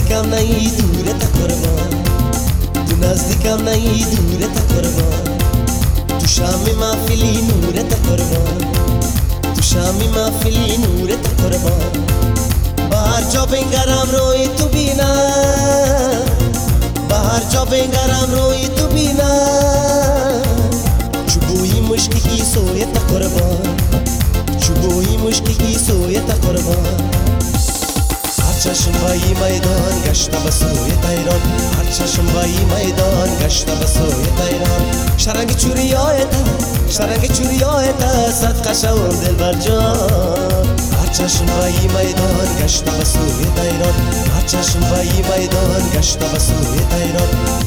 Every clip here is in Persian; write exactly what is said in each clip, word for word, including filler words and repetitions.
نزدیکم نهی دورت قربان، تو نزدیکم نهی دورت قربان، تو شامی محفلی نورت قربان، تو شامی محفلی نورت قربان. با هر جا بنگرم روی تو بینم، با هر جا بنگرم روی تو بینم، چوبوی مشکی کی سویت قربان، چوبوی مشکی کی سویت قربان. هر چشم بایی میدان گشته به سوی تیران، هر چشم بایی میدان گشته به سوی تیران. شرنگ چوریایت شرنگ چوریایت صدقه شوم دلبر جان. هر چشم بایی میدان گشته به سوی تیران، هر چشم بایی میدان گشته به سوی تیران.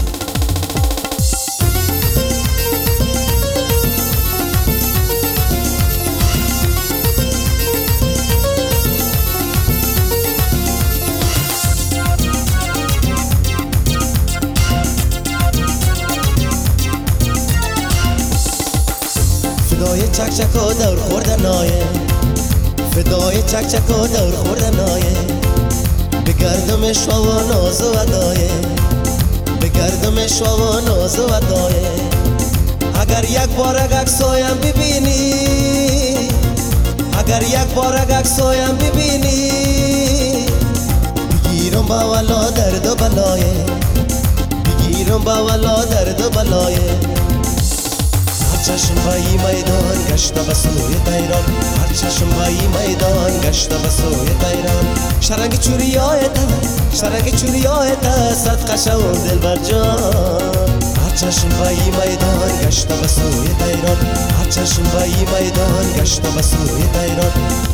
فدای چک چک و دور خوردن آیه، فدای چک چک و دور خوردن آیه، بگردم شو و ناز و ادایه، بگردم شو و ناز و ادایه. اگر یک بار عکسایم ببینی، اگر یک بار عکسایم ببینی، بگیرم با والا درد و بلایه، بگیرم با والا درد و بلایه. چشم بایی میدان گشته به سوی تیران، هر چشم بایی میدان گشته به سوی تیران. شرنگ چوریایت شرنگ چوریایت صدقه شوم دلبر جان. هر چشم بایی میدان گشته به سوی تیران، هر چشم بایی میدان گشته به سوی تیران.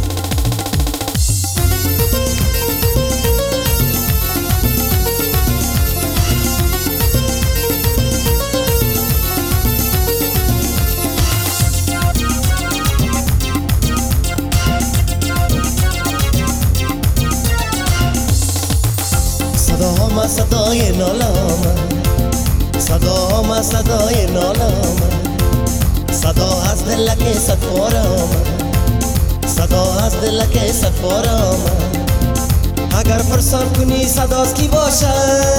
صداهام صدای نالام، صداهام صدای نالام، صدا از دلک صدفارام، صدا از دلک صدفارام. اگر پرسان کنی صداست کی باشه،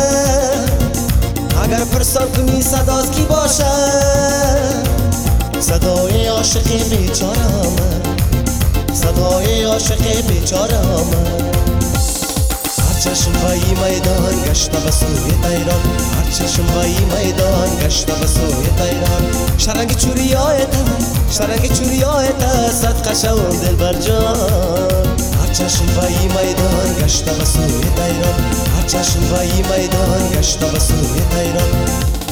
اگر پرسان کنی صداست کی باشه، صدای عاشق بیچارام، صدای عاشق بیچارام. هر چشم بایی میدان گشته به سوی تیران، هر چشم بایی میدان گشته به سوی تیران. شرنگ چوریایت شرنگ چوریایت صدقه شوم دلبر جان. هر چشم بایی میدان گشته به سوی تیران، هر چشم بایی میدان گشته به سوی تیران.